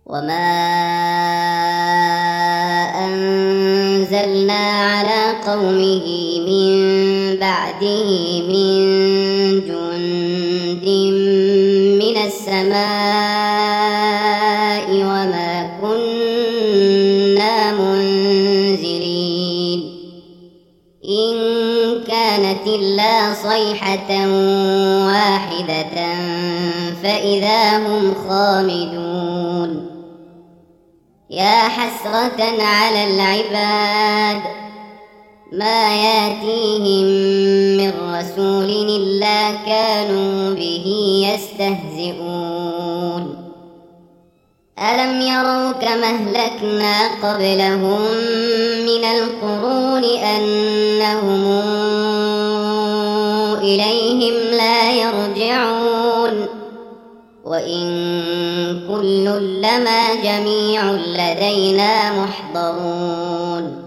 وما أنزلنا على قومه من بعده من جند من السماء وما كنا منزلين إن كانت إلا صيحة واحدة فإذا هم خامدون يا حسرة على العباد ما ياتيهم من رسول إلا كانوا به يستهزئون ألم يروا كما أهلكنا قبلهم من القرون أنهم إليهم لا يرجعون وإن كل لما جميع لدينا محضرون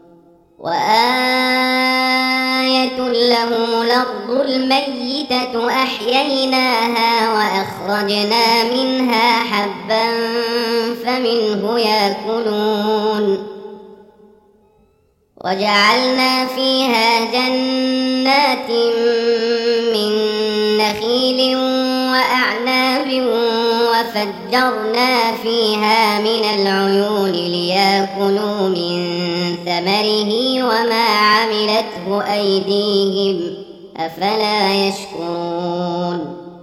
وآية لهم الأرض الميتة أحييناها وأخرجنا منها حبا فمنه يأكلون وجعلنا فيها جنات من نخيل وأعناب وفجرنا فيها من العيون ليأكلوا من ثمره وما عملته أيديهم أفلا يشكرون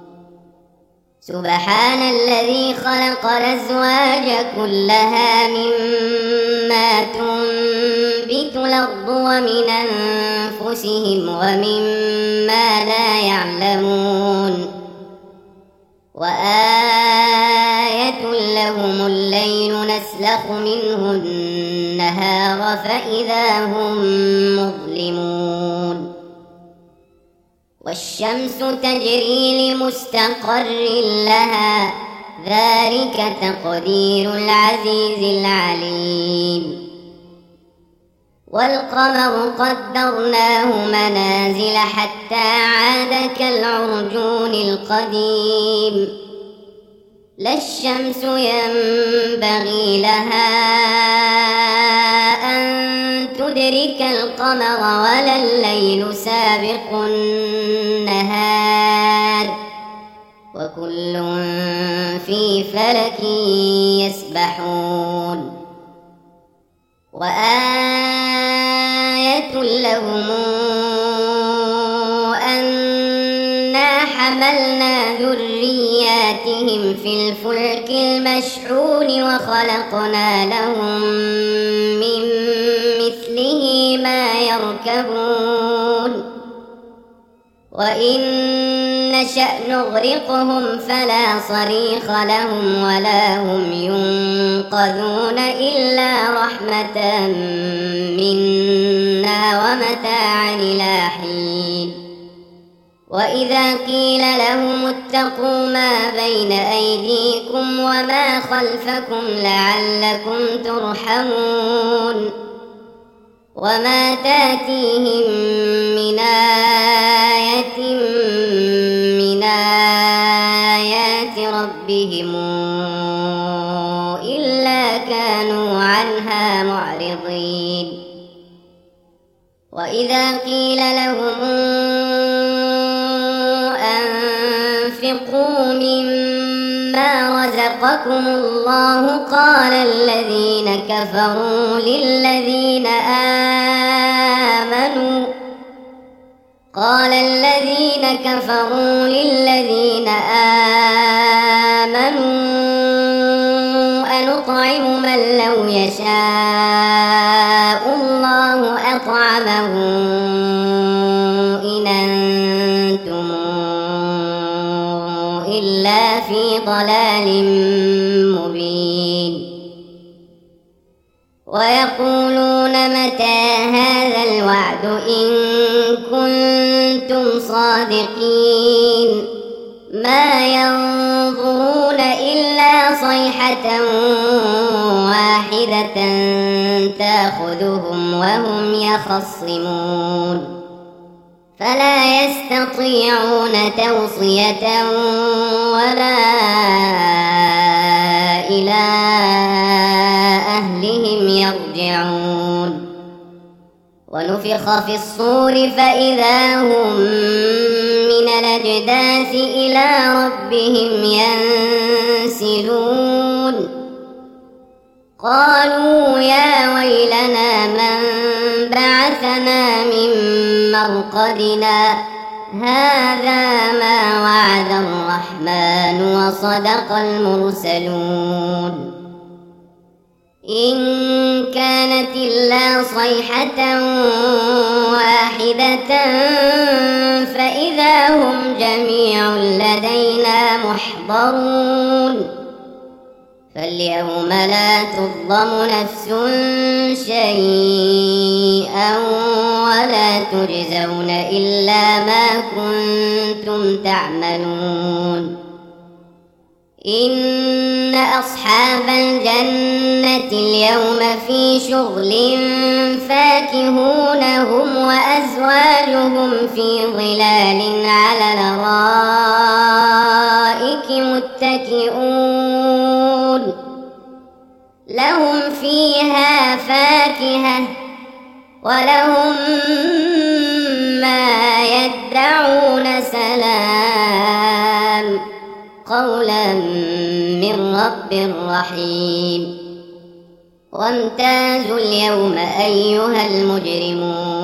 سبحان الذي خلق الأزواج كلها مما تنبت الأرض ومن أنفسهم ومما لا يعلمون وآية لهم الليل نسلخ منه النهار فإذا هم مظلمون والشمس تجري لمستقر لها ذلك تقدير العزيز العليم والقمر قدرناه منازل حتى عاد كالعرجون القديم لا الشمس ينبغي لها أن تدرك القمر ولا الليل سابق النهار وكل في فلك يسبحون وآية لهم أنا حملنا ذرياتهم في الفلك المشحون وخلقنا لهم من مثله ما يركبون وإن نشأ نغرقهم فلا صريخ لهم ولا هم ينقذون إلا رحمة منا ومتاعا إلى حين وإذا قيل لهم اتقوا ما بين أيديكم وما خلفكم لعلكم ترحمون وما تاتيهم من آية من آيات ربهم إلا كانوا عنها معرضين وإذا قيل لهم أنفقوا مما رزقكم الله قال الذين كفروا للذين آمنوا أنطعم من لو يشاء الله أطعمه إن أنتم إلا في ضلال مبين ويقولون متى هذا الوعد إن كنتم صادقين ما ينظرون إلا صيحة واحدة تأخذهم وهم يخصمون فلا يستطيعون توصية ولا إلى أهلهم يرجعون ونفخ في الصور فإذا هم من الأجداث إلى ربهم ينسلون قالوا يا ويلنا من بعثنا من مرقدنا هذا ما وعد الرحمن وصدق المرسلون إن كانت إلا صيحة واحدة فإذا هم جميع لدينا محضرون فاليوم لا تظلم نفس شيئا ولا تجزون إلا ما كنتم تعملون إن أصحاب الجنة اليوم في شغل فاكهون هم وأزواجهم في ظلال على الأرائك متكئون لهم فيها فاكهة ولهم ما يدعون سلام قولا من رب رحيم وامتازوا اليوم أيها المجرمون